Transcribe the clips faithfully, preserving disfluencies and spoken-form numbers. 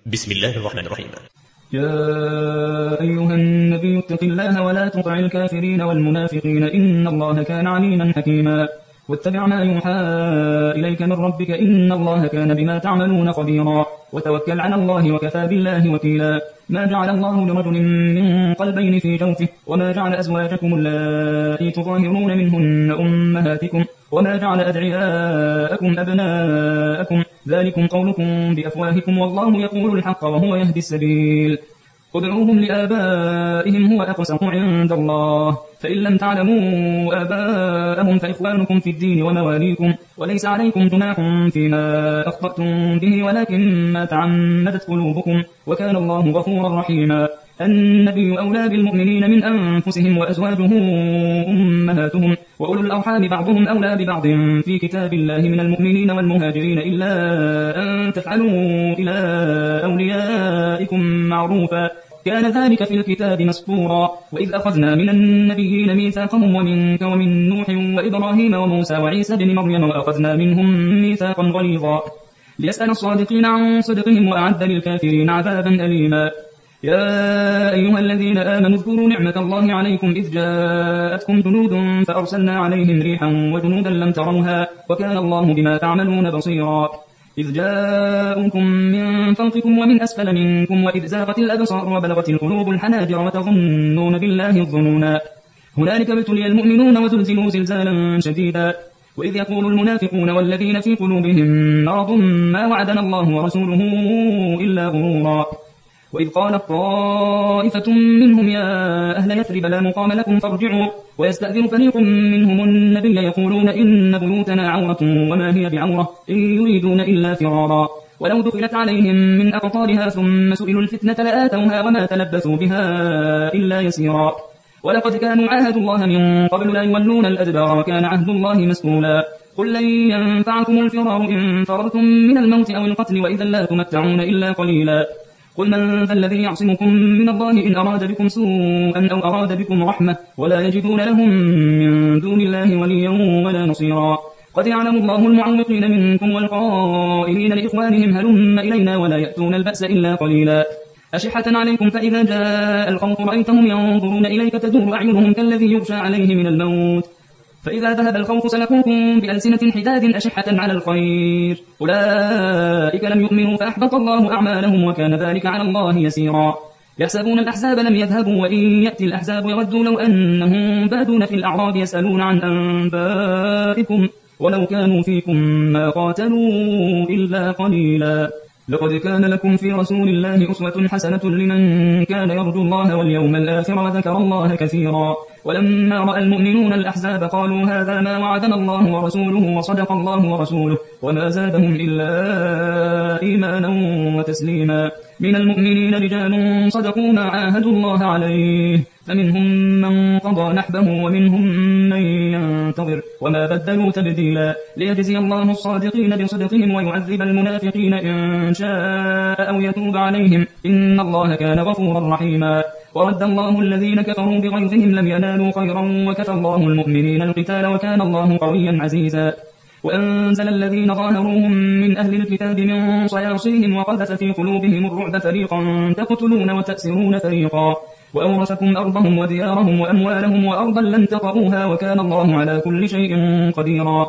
بسم الله الرحمن الرحيم. يا أيها النبي اتق الله ولا تطع الكافرين والمنافقين إن الله كان عليما حكيما واتبع ما يوحى إليك من ربك إن الله كان بما تعملون خبيرا وتوكل على الله وكفى بالله وكيلا. ما جعل الله لرجل من قلبين في جوفه وما جعل أزواجكم اللائي تظاهرون منهن أمهاتكم وما جعل أدعياءكم أبناءكم ذلكم قولكم بأفواهكم والله يقول الحق وهو يهدي السبيل. ادعوهم لآبائهم هو أقسط عند الله فإن لم تعلموا آباءهم فإخوانكم في الدين ومواليكم وليس عليكم جناح فيما أخطأتم به ولكن ما تعمدت قلوبكم وكان الله غفورا رحيما. النبي أولى بالمؤمنين من أنفسهم وأزواجه أمهاتهم وأولو الأرحام بعضهم أولى ببعض في كتاب الله من المؤمنين والمهاجرين إلا أن تفعلوا إلى أوليائكم معروفا كان ذلك في الكتاب مسطورا. وإذ أخذنا من النبيين ميثاقهم ومنك ومن نوح وإبراهيم وموسى وعيسى بن مريم وأخذنا منهم ميثاقا غليظا ليسأل الصادقين عن صدقهم وأعد للكافرين عذابا أليما. يا أيها الذين آمنوا اذكروا نعمة الله عليكم إذ جاءتكم جنود فأرسلنا عليهم ريحا وجنودا لم تروها وكان الله بما تعملون بصيرا. إذ جاءوكم من فوقكم ومن أسفل منكم وإذ زاغت الأبصار وبلغت القلوب الحناجر وتظنون بالله الظنونا هنالك ابتلي المؤمنون وزلزلوا زلزالا شديدا. وإذ يقول المنافقون والذين في قلوبهم مرض ما وعدنا الله ورسوله إلا غرورا. وإذ قالت طائفة منهم يا أهل يثرب لا مقام لكم فارجعوا ويستأذن فريق منهم النبي يقولون إن بيوتنا عورة وما هي بعورة إن يريدون إلا فرارا ولو دخلت عليهم من أقطارها ثم سئلوا الفتنة لآتوها وما تلبثوا بها إلا يسيرا. ولقد كانوا عاهدوا الله من قبل لا يولون الأدبار وكان عهد الله مسؤولا. قل لن ينفعكم الفرار إن فررتم من الموت أو القتل وإذا لا تمتعون إلا قليلا. قل من ذا الذي يعصمكم من الله إن أراد بكم سوءا أو أراد بكم رحمة ولا يجدون لهم من دون الله وليا ولا نصيرا. قد يعلم الله المعوقين منكم والقائلين لإخوانهم هلم إلينا ولا يأتون البأس إلا قليلا. أشحة عليكم فإذا جاء الخوف رأيتهم ينظرون إليك تدور أعينهم كالذي يغشى عليه من الموت فإذا ذهب الخوف سلكوكم بألسنة حداد أشحة على الخير أولئك لم يؤمنوا فأحبط الله أعمالهم وكان ذلك على الله يسيرا. يحسبون الأحزاب لم يذهبوا وإن يأتي الأحزاب يودوا لو أنهم بادون في الأعراب يسألون عن أنبائكم ولو كانوا فيكم ما قاتلوا إلا قليلا. لقد كان لكم في رسول الله أسوة حسنة لمن كان يرجو الله واليوم الآخر وذكر الله كثيرا. ولما رأى المؤمنون الأحزاب قالوا هذا ما وعدنا الله ورسوله وصدق الله ورسوله وما زادهم إلا إيمانا وتسليما. من المؤمنين رجال صدقوا ما عاهدوا الله عليه فمنهم من قضى نحبه ومنهم من ينتظر وما بدلوا تبديلا. ليجزي الله الصادقين بصدقهم ويعذب المنافقين إن شاء أو يتوب عليهم إن الله كان غفورا رحيما. ورد الله الذين كفروا بغيظهم لم ينالوا خيرا وكفى الله المؤمنين القتال وكان الله قويا عزيزا. وأنزل الذين ظاهروهم من أهل الكتاب من صياصيهم وقذف في قلوبهم الرعب فريقا تقتلون وتأسرون فريقا وأورثكم أرضهم وديارهم وأموالهم وأرضا لم تطئوها وكان الله على كل شيء قديرا.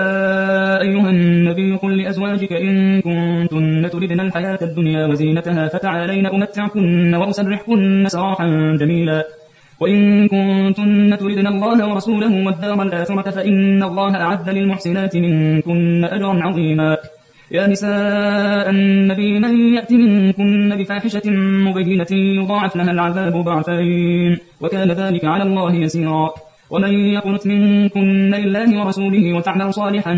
يا أيها النبي قل لأزواجك إن كنتن تردن الحياة الدنيا وزينتها فتعالين أمتعكن وأسرحكن سراحا جميلا. وإن كنتن تردن الله ورسوله والدار الآخرة فإن الله أعد للمحسنات منكن أجرا عظيما. يا نساء النبي من يأت منكن بفاحشة مبينة يضاعف لها العذاب ضعفين وكان ذلك على الله يسيرا. ومن يقنت منكن لله ورسوله وتعمل صالحا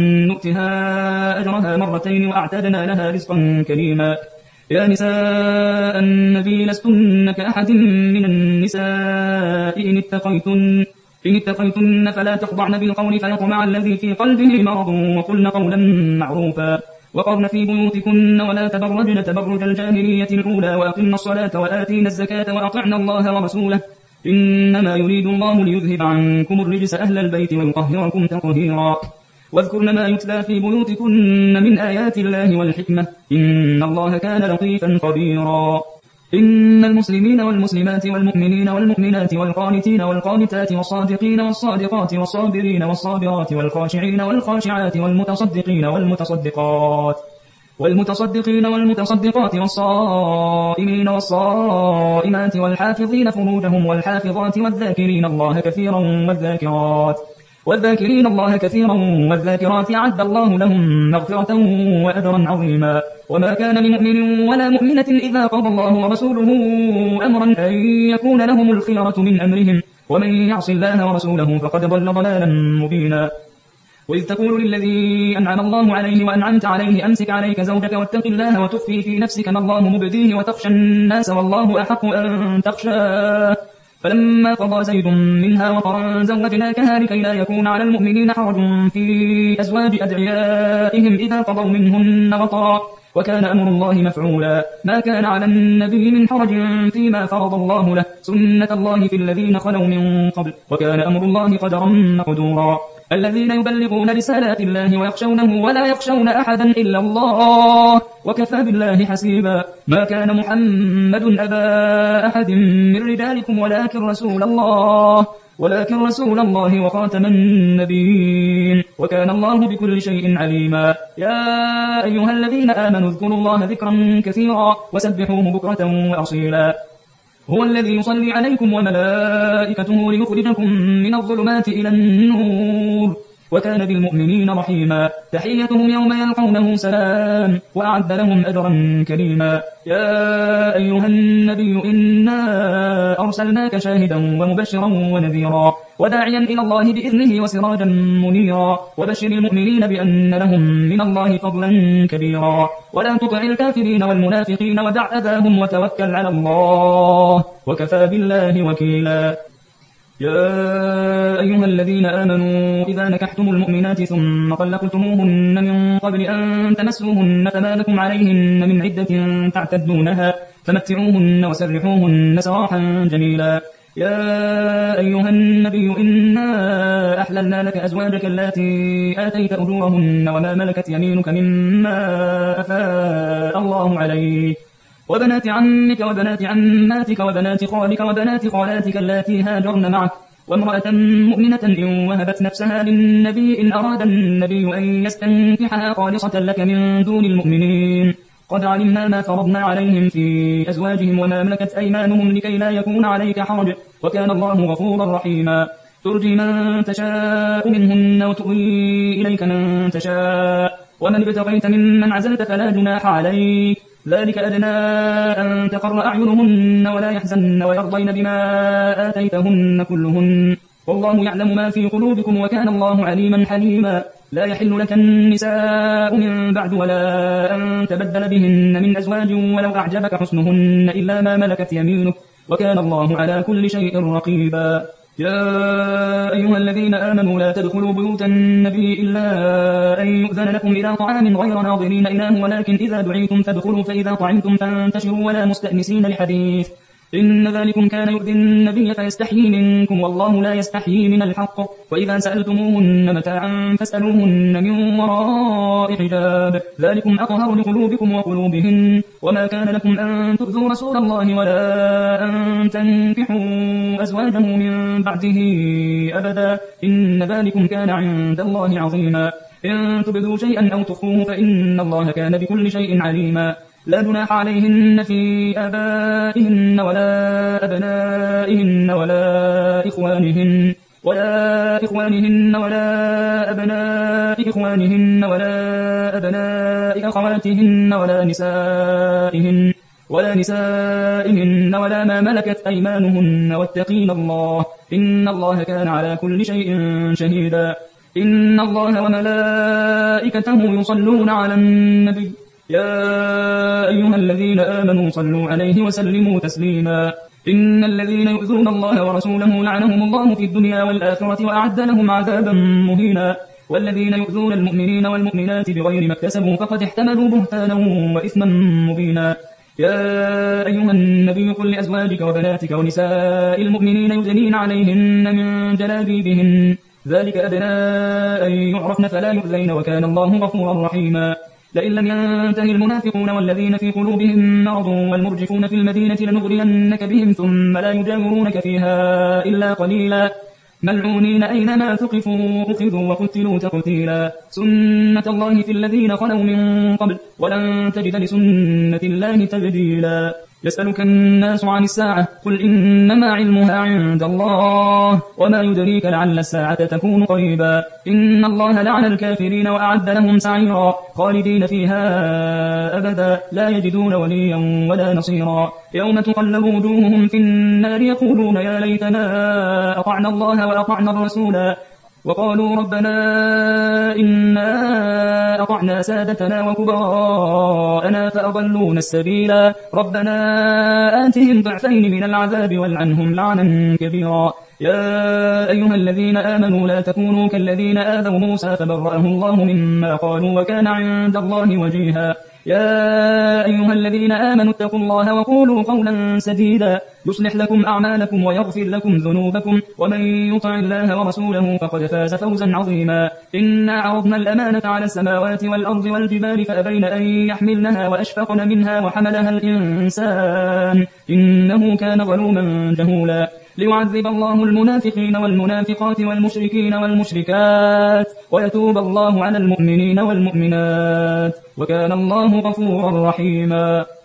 نؤتها أجرها مرتين وأعتدنا لها رزقا كريما. يا نساء النبي لستن كأحد من النساء إن اتقيتن إن اتقيتن فلا تخضعن بالقول فيطمع الذي في قلبه مرض وقلن قولا معروفا. وقرن في بيوتكن ولا تبرجن تبرج الجاهلية الأولى وأقمن الصلاة وآتينا الزكاة وأطعنا الله ورسوله إنما يريد الله ليذهب عنكم الرجس أهل البيت ويطهركم تطهيرا. واذكرن ما يتلى في بيوتكن من آيات الله والحكمة إن الله كان لطيفا خبيرا. إن المسلمين والمسلمات والمؤمنين والمؤمنات والقانتين والقانتات والصادقين والصادقات والصابرين والصابرات والخاشعين والخاشعات والمتصدقين والمتصدقات والمتصدقين والمتصدقات والصائمين والصائمات والحافظين فروجهم والحافظات والذاكرين الله كثيرا والذاكرات والذاكرين الله كثيرا والذاكرات أعد الله لهم مغفرة وأجرا عظيما. وما كان لمؤمن ولا مؤمنة إذا قضى الله ورسوله أمرا أن يكون لهم الخيرة من أمرهم ومن يعص الله ورسوله فقد ضل ضلالا مبينا. وإذ تقول للذي أنعم الله عليه وأنعمت عليه أمسك عليك زوجك واتق الله وتخفي في نفسك ما الله مبديه وتخشى الناس والله أحق أن تخشاه فلما قضى زيد منها وطرا زوجناكها لكي لا يكون على المؤمنين حرج في أزواج أدعيائهم إذا قضوا منهن وطرا وكان أمر الله مفعولا. ما كان على النبي من حرج فيما فرض الله له سنة الله في الذين خلوا من قبل وكان أمر الله قدرا مقدورا. الذين يبلغون رسالات الله ويخشونه ولا يخشون أحدا إلا الله وكفى بالله حسيبا. ما كان محمد أبا أحد من رجالكم ولكن رسول الله ولكن رسول الله وخاتم النبيين وكان الله بكل شيء عليما. يا أيها الذين آمنوا اذكروا الله ذكرا كثيرا وسبحوه بكرة وأصيلا. هو الذي يصلي عليكم وملائكته ليخرجكم من الظلمات إلى النور وكان بالمؤمنين رحيما. تحيتهم يوم يلقونه سلام وأعد لهم أجرا كريما. يا أيها النبي إنا أرسلناك شاهدا ومبشرا ونذيرا وداعيا إلى الله بإذنه وسراجا منيرا وبشر المؤمنين بأن لهم من الله فضلا كبيرا. ولا تطع الكافرين والمنافقين ودع أذاهم وتوكل على الله وكفى بالله وكيلا. يا أيها الذين آمنوا إذا نكحتم المؤمنات ثم طلقتموهن من قبل أن تمسوهن فما لكم عليهن من عدة تعتدونها فمتعوهن وسرحوهن سراحا جميلا. يا أيها النبي إنا أحللنا لك أزواجك التي آتيت أجورهن وما ملكت يمينك مما أفاء الله عليك وبنات عمك وبنات عماتك وبنات خالك وبنات خالاتك اللاتي هاجرن معك وامرأة مؤمنة إن وهبت نفسها للنبي إن أراد النبي أن يستنكحها خالصة لك من دون المؤمنين قد علمنا ما فرضنا عليهم في أزواجهم وما ملكت أيمانهم لكي لا يكون عليك حرج وكان الله غفورا رحيما. ترجي من تشاء منهن وتؤوي إليك من تشاء ومن ابتغيت ممن عزلت فلا جناح عليك ذلك أدنى أن تقر أعينهن ولا يحزن ويرضين بما آتيتهن كلهن والله يعلم ما في قلوبكم وكان الله عليما حليما. لا يحل لك النساء من بعد ولا أن تبدل بهن من أزواج ولو أعجبك حسنهن إلا ما ملكت يمينك وكان الله على كل شيء رقيبا. يا أيها الذين آمنوا لا تدخلوا بيوت النبي إلا أن يؤذن لكم إلى طعام غير ناظرين إناه ولكن إذا دعيتم فادخلوا فإذا طعمتم فانتشروا ولا مستأنسين لحديث إن ذلكم كان يؤذي النبي فيستحيي منكم والله لا يستحيي من الحق وإذا سألتموهن متاعا فاسألوهن من وراء حجاب ذلكم أطهر لقلوبكم وقلوبهن وما كان لكم أن تؤذوا رسول الله ولا أن تنكحوا أزواجه من بعده أبدا إن ذلكم كان عند الله عظيما. إن تبدوا شيئا أو تخفوه فإن الله كان بكل شيء عليما. لا جناح عليهن في آبائهن ولا أبنائهن ولا إخوانهن ولا إخوانهن ولا أبناء إخوانهن ولا أبناء أخواتهن ولا نسائهن ولا نسائهن ولا ما ملكت أيمانهن واتقين الله إن الله كان على كل شيء شهيدا. إن الله وملائكته يصلون على النبي يا أيها الذين آمنوا صلوا عليه وسلموا تسليما. إن الذين يؤذون الله ورسوله لعنهم الله في الدنيا والآخرة وأعد لهم عذابا مهينا. والذين يؤذون المؤمنين والمؤمنات بغير ما اكتسبوا فقد احتملوا بهتانا وإثما مبينا. يا أيها النبي قل لأزواجك وبناتك ونساء المؤمنين يدنين عليهن من جلابيبهن ذلك أدنى أن يعرفن فلا يؤذين وكان الله غفورا رحيما لئن لم ينتهي المنافقون والذين في قلوبهم مرض والمرجفون في المدينة لنغرينك بهم ثم لا يجاورونك فيها إلا قليلا ملعونين أينما ثقفوا أخذوا وقتلوا تقتيلا سنة الله في الذين خلوا من قبل ولن تجد لسنة الله تبديلا يسألك الناس عن الساعة قل إنما علمها عند الله وما يدريك لعل الساعة تكون قريبا إن الله لعن الكافرين وأعد لهم سعيرا خالدين فيها أبدا لا يجدون وليا ولا نصيرا يوم تقلب وجوههم في النار يقولون يا ليتنا أطعنا الله وأطعنا الرسولا وقالوا ربنا إنا أطعنا سادتنا وكبراءنا فأضلونا السبيلا ربنا آتهم ضعفين من العذاب والعنهم لعنا كبيرا يا أيها الذين آمنوا لا تكونوا كالذين آذوا موسى فبرأه الله مما قالوا وكان عند الله وجيها يا أيها الذين آمنوا اتقوا الله وقولوا قولا سديدا يصلح لكم أعمالكم ويغفر لكم ذنوبكم ومن يطع الله ورسوله فقد فاز فوزا عظيما إنا عرضنا الأمانة على السماوات والأرض والجبال فأبين أن يحملنها وأشفقن منها وحملها الإنسان إنه كان ظلوما جهولا ليعذب الله المنافقين والمنافقات والمشركين والمشركات ويتوب الله على المؤمنين والمؤمنات وكان الله غفورا رحيما